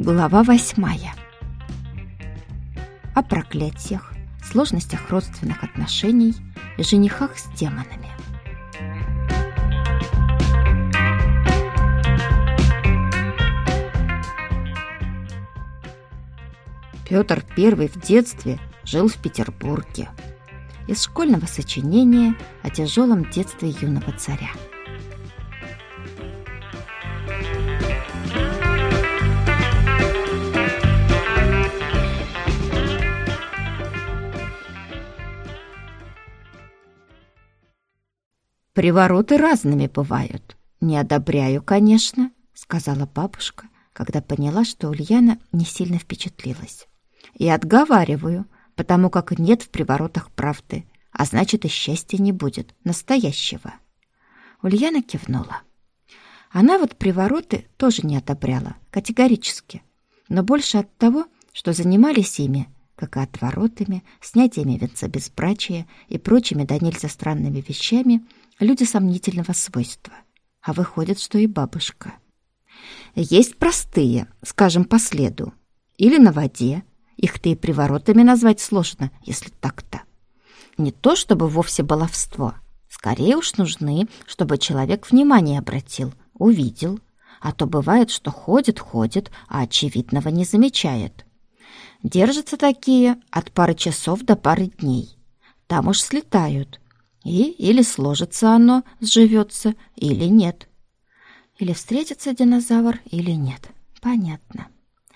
Глава 8. О проклятиях, сложностях родственных отношений и женихах с демонами. Петр I в детстве жил в Петербурге. Из школьного сочинения о тяжелом детстве юного царя. «Привороты разными бывают. Не одобряю, конечно», — сказала бабушка, когда поняла, что Ульяна не сильно впечатлилась. «И отговариваю, потому как нет в приворотах правды, а значит, и счастья не будет, настоящего». Ульяна кивнула. Она вот привороты тоже не одобряла, категорически, но больше от того, что занимались ими, как и отворотами, снятиями венцебезбрачия и прочими да нельзя странными вещами, люди сомнительного свойства. А выходит, что и бабушка. Есть простые, скажем, по следу. Или на воде. Их-то и приворотами назвать сложно, если так-то. Не то чтобы вовсе баловство. Скорее уж нужны, чтобы человек внимание обратил, увидел. А то бывает, что ходит, а очевидного не замечает. Держатся такие от пары часов до пары дней. Там уж слетают. И или сложится оно, сживется, или нет. Или встретится динозавр, или нет. Понятно.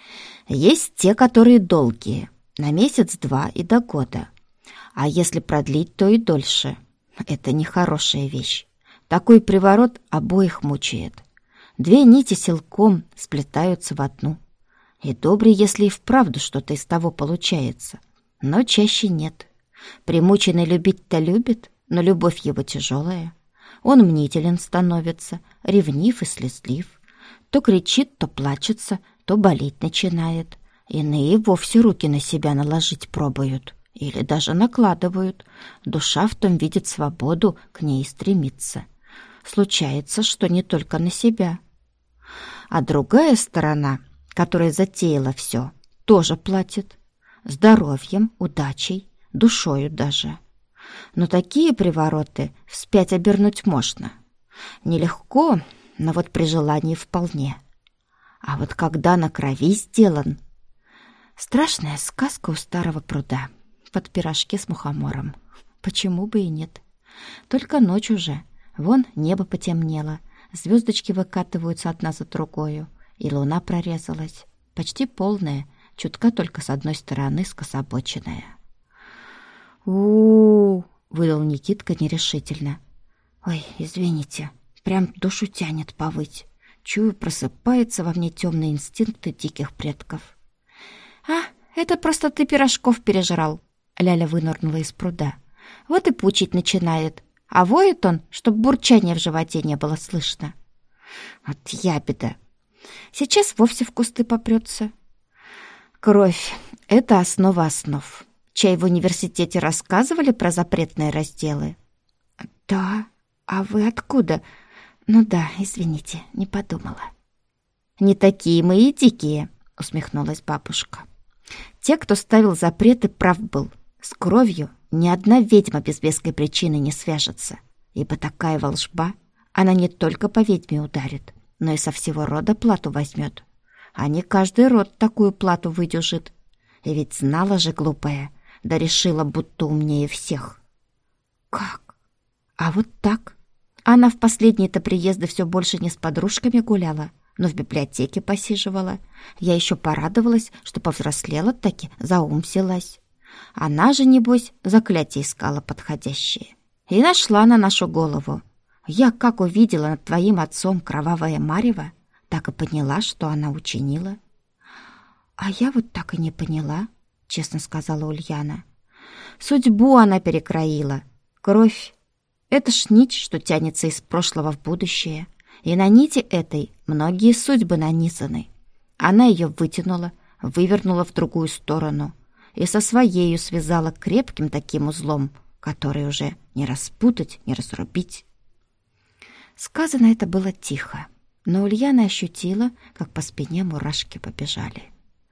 Есть те, которые долгие, на месяц-два и до года. А если продлить, то и дольше. Это нехорошая вещь. Такой приворот обоих мучает. Две нити силком сплетаются в одну. И добре, если и вправду что-то из того получается. Но чаще нет. Примученный любить-то любит, но любовь его тяжелая. Он мнителен становится, ревнив и слезлив. То кричит, то плачется, то болеть начинает. Иные вовсе руки на себя наложить пробуют. Или даже накладывают. Душа в том видит свободу, к ней стремится. Случается, что не только на себя. А другая сторона, которая затеяла все, тоже платит. Здоровьем, удачей, душою даже. Но такие привороты вспять обернуть можно. Нелегко, но вот при желании вполне. А вот когда на крови сделан... Страшная сказка у старого пруда. Под пирожки с мухомором. Почему бы и нет? Только ночь уже. Вон небо потемнело. Звездочки выкатываются одна за другою. И луна прорезалась. Почти полная, чутка только с одной стороны скособоченная. У-у-у, выдал Никитка нерешительно. Ой, извините, прям душу тянет повыть. Чую, просыпаются во мне темные инстинкты диких предков. А, это просто ты пирожков пережрал. Ляля вынырнула из пруда. Вот и пучить начинает. А воет он, чтоб бурчания в животе не было слышно. Вот ябеда. Сейчас вовсе в кусты попрется. Кровь — это основа основ. Чай в университете рассказывали про запретные разделы? Да, а вы откуда? Ну да, извините, не подумала. Не такие мы и дикие, усмехнулась бабушка. Те, кто ставил запреты, прав был. С кровью ни одна ведьма без веской причины не свяжется, ибо такая волшба, она не только по ведьме ударит, но и со всего рода плату возьмет. А не каждый род такую плату выдержит. И ведь знала же глупая, да решила, будто умнее всех. Как? А вот так. Она в последние-то приезды все больше не с подружками гуляла, но в библиотеке посиживала. Я еще порадовалась, что повзрослела-таки, за ум взялась. Она же, небось, заклятие искала подходящее. И нашла на нашу голову. Я как увидела над твоим отцом кровавое марево, так и поняла, что она учинила. А я вот так и не поняла, честно сказала Ульяна. Судьбу она перекроила. Кровь — это ж нить, что тянется из прошлого в будущее. И на нити этой многие судьбы нанизаны. Она ее вытянула, вывернула в другую сторону и со своею связала крепким таким узлом, который уже не распутать, не разрубить. Сказано это было тихо. Но Ульяна ощутила, как по спине мурашки побежали.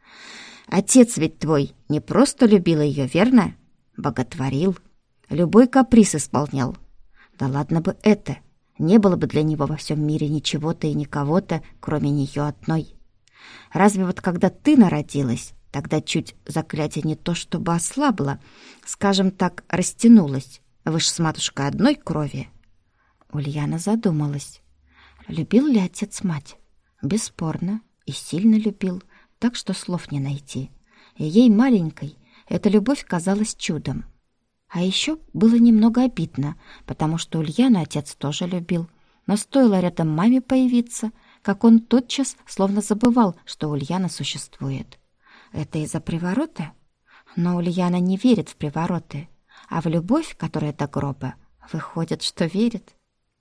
«Отец ведь твой не просто любил ее, верно? Боготворил, любой каприз исполнял. Да ладно бы это, не было бы для него во всем мире ничего-то и никого-то, кроме нее одной. Разве вот когда ты народилась, тогда чуть заклятие не то чтобы ослабло, скажем так, растянулось. Вы ж с матушкой одной крови». Ульяна задумалась. Любил ли отец мать? Бесспорно, и сильно любил, так что слов не найти. И ей, маленькой, эта любовь казалась чудом. А еще было немного обидно, потому что Ульяну отец тоже любил. Но стоило рядом маме появиться, как он тотчас словно забывал, что Ульяна существует. Это из-за приворота? Но Ульяна не верит в привороты, а в любовь, которая до гроба, выходит, что верит.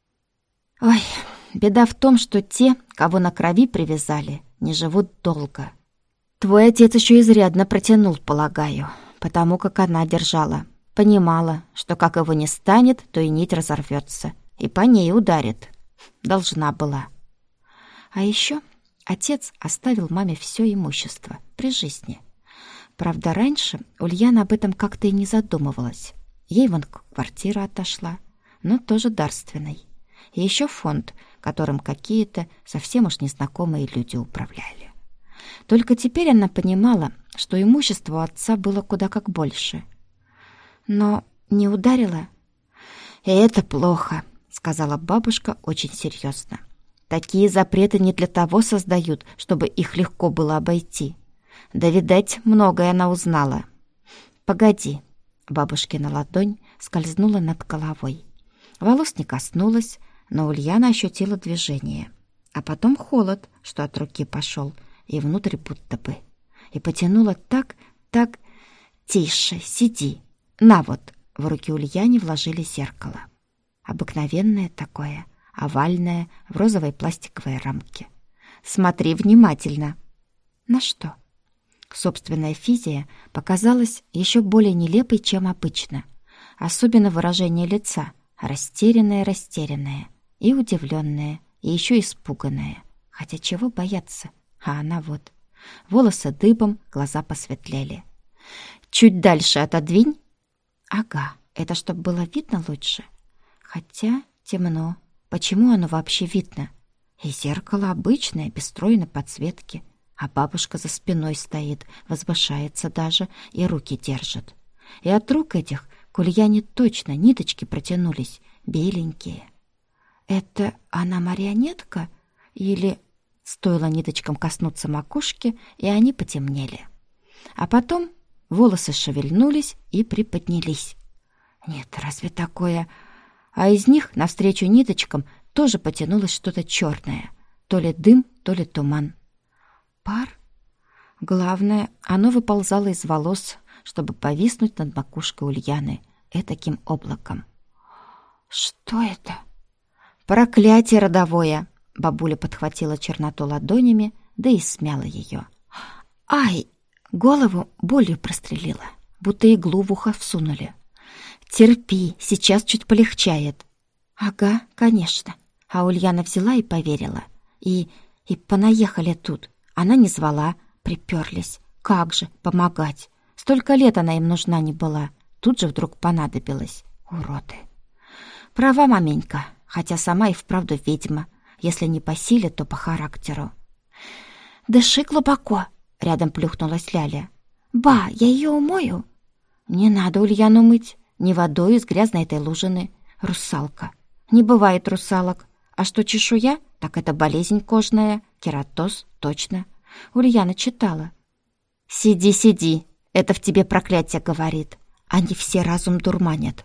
Ой, беда в том, что те, кого на крови привязали, не живут долго. Твой отец еще изрядно протянул, полагаю, потому как она держала. Понимала, что как его не станет, то и нить разорвется, и по ней ударит. Должна была. А еще отец оставил маме все имущество при жизни. Правда, раньше Ульяна об этом как-то и не задумывалась. Ей вон квартира отошла, но тоже дарственной. И еще фонд, которым какие-то совсем уж незнакомые люди управляли. Только теперь она понимала, что имущество у отца было куда как больше. Но не ударила? «И это плохо», — сказала бабушка очень серьезно. «Такие запреты не для того создают, чтобы их легко было обойти. Да, видать, многое она узнала». «Погоди», — бабушкина ладонь скользнула над головой. Волос не коснулась, но Ульяна ощутила движение. А потом холод, что от руки пошел, и внутрь будто бы. И потянула так. «Тише, сиди. На вот». В руки Ульяне вложили зеркало. Обыкновенное такое, овальное, в розовой пластиковой рамке. «Смотри внимательно». На что? Собственная физия показалась еще более нелепой, чем обычно. Особенно выражение лица. Растерянное и удивленное, и еще испуганное. Хотя чего бояться? А она вот. Волосы дыбом, глаза посветлели. «Чуть дальше отодвинь». «Ага, это чтоб было видно лучше. Хотя темно. Почему оно вообще видно? И зеркало обычное, без стройной подсветки. А бабушка за спиной стоит, возвышается даже и руки держит. И от рук этих к Ульяне точно ниточки протянулись, беленькие. Это она марионетка? Или стоило ниточкам коснуться макушки, и они потемнели? А потом волосы шевельнулись и приподнялись. Нет, разве такое? А из них навстречу ниточкам тоже потянулось что-то черное. То ли дым, то ли туман. Пар? Главное, оно выползало из волос, чтобы повиснуть над макушкой Ульяны этаким облаком. «Что это?» «Проклятие родовое!» Бабуля подхватила черноту ладонями, да и смяла ее. «Ай!» Голову болью прострелила, будто иглу в ухо всунули. «Терпи, сейчас чуть полегчает». «Ага, конечно». А Ульяна взяла и поверила. И понаехали тут. Она не звала, приперлись. Как же помогать? Столько лет она им нужна не была. Тут же вдруг понадобилась. Уроды. Права маменька, хотя сама и вправду ведьма. Если не по силе, то по характеру. «Дыши глубоко», — рядом плюхнулась Ляля. «Ба, я ее умою». «Не надо Ульяну мыть. Не водой из грязной этой лужины. Русалка. Не бывает русалок. А что чешуя, так это болезнь кожная. Кератоз, точно. Ульяна читала». «Сиди, сиди. Это в тебе проклятие говорит. Они все разум дурманят».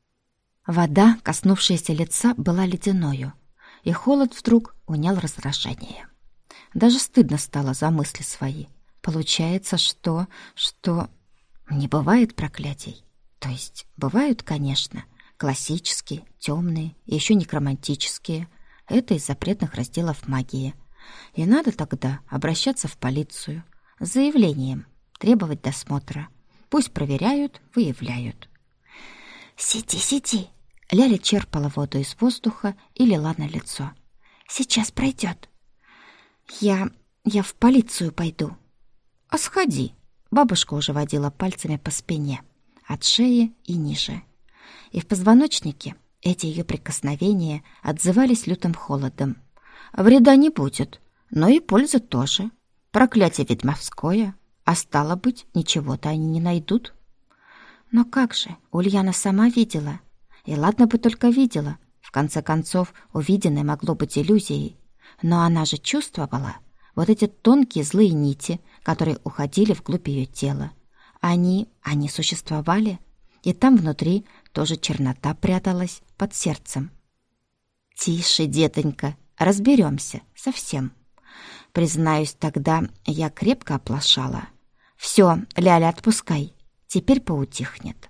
Вода, коснувшаяся лица, была ледяною, и холод вдруг унял раздражение. Даже стыдно стало за мысли свои. Получается, что не бывает проклятий. То есть бывают, конечно, классические, темные, еще некромантические. Это из запретных разделов магии. И надо тогда обращаться в полицию с заявлением, требовать досмотра. Пусть проверяют, выявляют. «Сиди, сиди!» Ляля черпала воду из воздуха и лила на лицо. «Сейчас пройдет. Я в полицию пойду. А сходи. Бабушка уже водила пальцами по спине, от шеи и ниже. И в позвоночнике эти ее прикосновения отзывались лютым холодом. Вреда не будет, но и пользы тоже. Проклятие ведьмовское, а стало быть, ничего-то они не найдут. Но как же, Ульяна сама видела. И ладно бы только видела. В конце концов, увиденное могло быть иллюзией. Но она же чувствовала вот эти тонкие злые нити, которые уходили вглубь ее тела. Они существовали, и там внутри тоже чернота пряталась под сердцем. «Тише, детонька, разберемся совсем». Признаюсь, тогда я крепко оплошала. «Все, Ляля, отпускай, теперь поутихнет».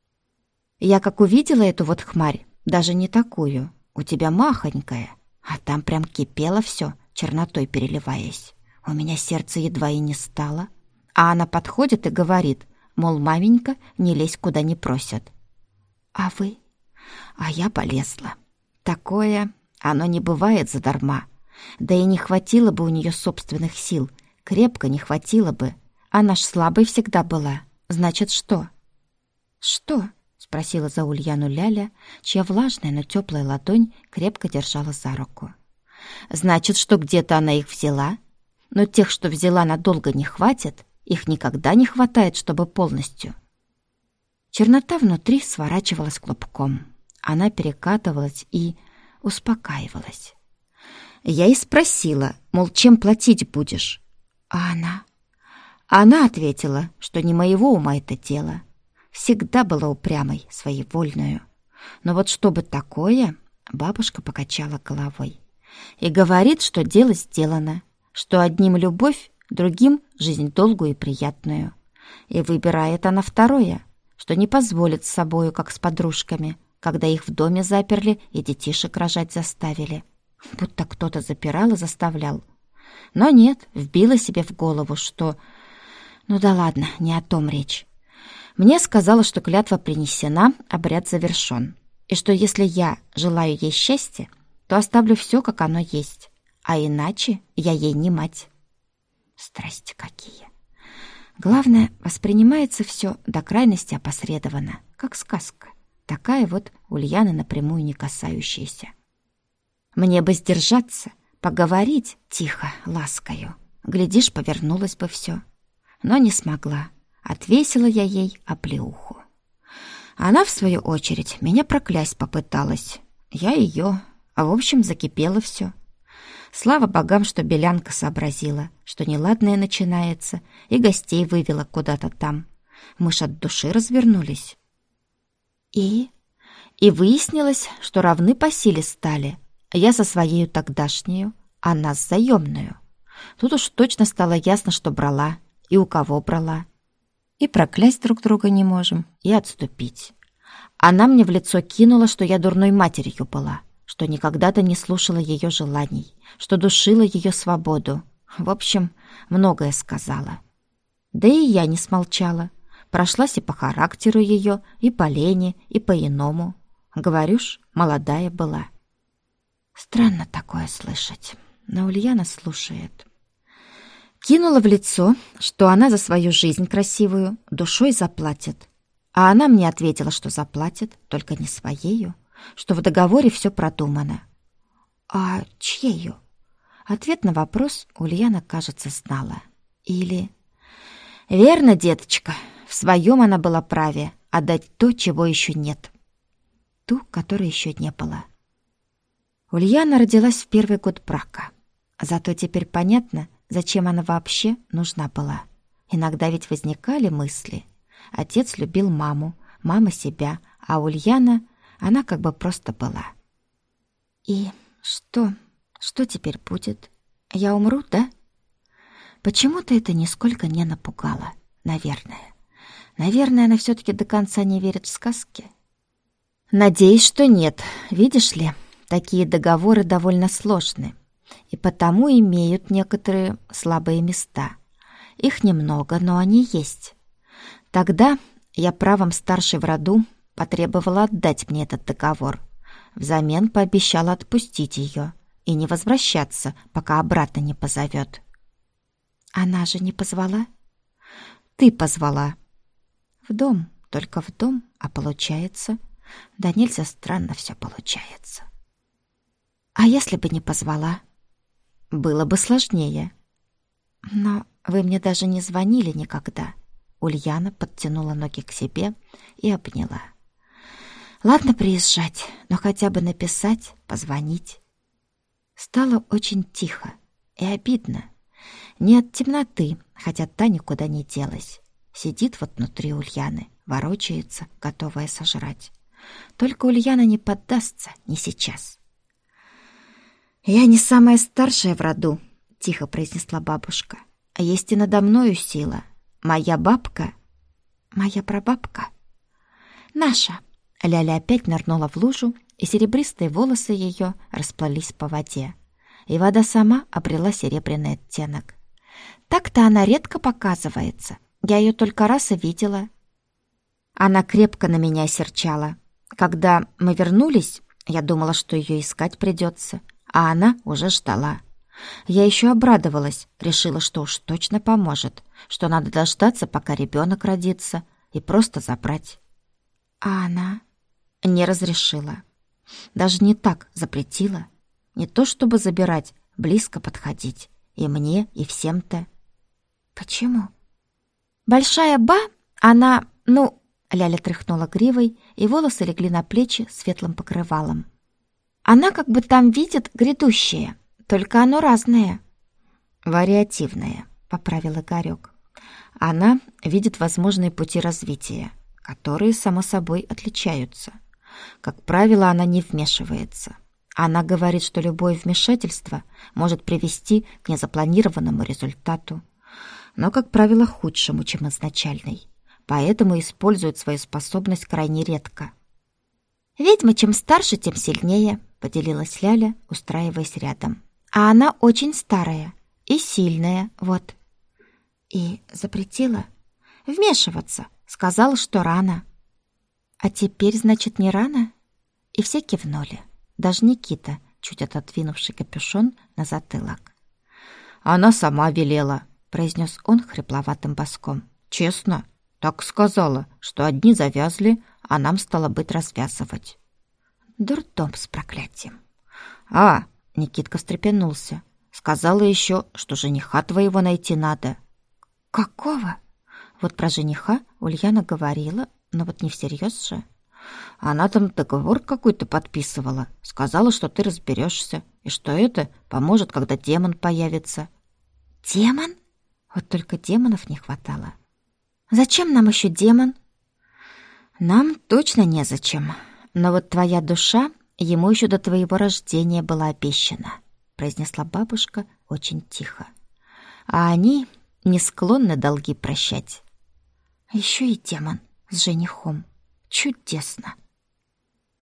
Я как увидела эту вот хмарь, даже не такую, у тебя махонькая, а там прям кипело все, чернотой переливаясь. У меня сердце едва и не стало. А она подходит и говорит, мол, маменька, не лезь, куда не просят. А вы? А я полезла. Такое, оно не бывает задарма. Да и не хватило бы у нее собственных сил, крепко не хватило бы. Она ж слабой всегда была. Значит, что? Что? Спросила за Ульяну Ляля, чья влажная, но теплая ладонь крепко держала за руку. Значит, что где-то она их взяла? Но тех, что взяла, надолго не хватит. Их никогда не хватает, чтобы полностью. Чернота внутри сворачивалась клубком. Она перекатывалась и успокаивалась. Я и спросила, мол, чем платить будешь? А она? Она ответила, что не моего ума это дело. Всегда была упрямой, своевольную. Но вот чтобы такое, бабушка покачала головой. И говорит, что дело сделано, что одним любовь, другим жизнь долгую и приятную. И выбирает она второе, что не позволит с собою, как с подружками, когда их в доме заперли и детишек рожать заставили. Будто кто-то запирал и заставлял. Но нет, вбила себе в голову, что... Ну да ладно, не о том речь. Мне сказала, что клятва принесена, обряд завершен. И что если я желаю ей счастья, то оставлю все, как оно есть. А иначе я ей не мать. Страсти какие! Главное, воспринимается все до крайности опосредованно, как сказка. Такая вот Ульяна напрямую не касающаяся. Мне бы сдержаться, поговорить тихо, ласкою. Глядишь, повернулось бы все. Но не смогла. Отвесила я ей оплеуху. Она, в свою очередь, меня проклясть попыталась. Я ее. В общем, закипело все. Слава богам, что Белянка сообразила, что неладное начинается, и гостей вывела куда-то там. Мы ж от души развернулись. И выяснилось, что равны по силе стали. Я со своею тогдашнею, она с заемную. Тут уж точно стало ясно, что брала, и у кого брала. И проклясть друг друга не можем, и отступить. Она мне в лицо кинула, что я дурной матерью была, что никогда-то не слушала ее желаний, что душила ее свободу. В общем, многое сказала. Да и я не смолчала. Прошлась и по характеру ее, и по лени, и по-иному. Говорю ж, молодая была. Странно такое слышать, но Ульяна слушает. Кинула в лицо, что она за свою жизнь красивую душой заплатит. А она мне ответила, что заплатит, только не своею, что в договоре все продумано. А чьею? Ответ на вопрос Ульяна, кажется, знала. Или... Верно, деточка, в своем она была праве отдать то, чего еще нет. Ту, которой еще не было. Ульяна родилась в первый год брака. Зато теперь понятно, зачем она вообще нужна была. Иногда ведь возникали мысли. Отец любил маму, мама себя, а Ульяна, она как бы просто была. И что? Что теперь будет? Я умру, да? Почему-то это нисколько не напугало, наверное. Наверное, она все-таки до конца не верит в сказки. Надеюсь, что нет. Видишь ли, такие договоры довольно сложны. И потому имеют некоторые слабые места. Их немного, но они есть. Тогда я правом старшей в роду потребовала отдать мне этот договор. Взамен пообещала отпустить ее. и не возвращаться, пока обратно не позовет. Она же не позвала? Ты позвала. В дом, только в дом, а получается... Да нельзя странно все получается. А если бы не позвала? Было бы сложнее. Но вы мне даже не звонили никогда. Ульяна подтянула ноги к себе и обняла. Ладно приезжать, но хотя бы написать, позвонить. Стало очень тихо и обидно. Не от темноты, хотя та никуда не делась. Сидит вот внутри Ульяны, ворочается, готовая сожрать. Только Ульяна не поддастся, не сейчас. «Я не самая старшая в роду», — тихо произнесла бабушка. «А есть и надо мною сила. Моя бабка...» «Моя прабабка...» «Наша...» Ляля опять нырнула в лужу, и серебристые волосы ее расплылись по воде. И вода сама обрела серебряный оттенок. «Так-то она редко показывается. Я ее только раз и видела». Она крепко на меня серчала. Когда мы вернулись, я думала, что ее искать придется, а она уже ждала. Я еще обрадовалась, решила, что уж точно поможет, что надо дождаться, пока ребенок родится, и просто забрать. А она не разрешила. Даже не так запретила. Не то чтобы забирать, близко подходить. И мне, и всем-то. Почему? Большая ба, она, Ляля тряхнула гривой, и волосы легли на плечи светлым покрывалом. Она как бы там видит грядущее, только оно разное. Вариативное, поправил Игорёк. Она видит возможные пути развития, которые, само собой, отличаются. Как правило, она не вмешивается. Она говорит, что любое вмешательство может привести к незапланированному результату, но, как правило, худшему, чем изначальный. Поэтому использует свою способность крайне редко. «Ведьма чем старше, тем сильнее», — поделилась Ляля, устраиваясь рядом. «А она очень старая и сильная, вот». И запретила вмешиваться, сказала, что рано. «А теперь, значит, не рано?» И все кивнули, даже Никита, чуть отодвинувший капюшон на затылок. «Она сама велела», — произнес он хрипловатым баском. «Честно, так сказала, что одни завязли, а нам стало быть развязывать». Дурдом с проклятием. Никитка встрепенулся. «Сказала еще, что жениха твоего найти надо». «Какого?» Вот про жениха Ульяна говорила, но вот не всерьез же. Она там договор какой-то подписывала. Сказала, что ты разберешься, и что это поможет, когда демон появится. «Демон?» Вот только демонов не хватало. «Зачем нам еще демон?» «Нам точно незачем. Но вот твоя душа ему еще до твоего рождения была обещана», произнесла бабушка очень тихо. «А они не склонны долги прощать». «Еще и демон с женихом. Чудесно!»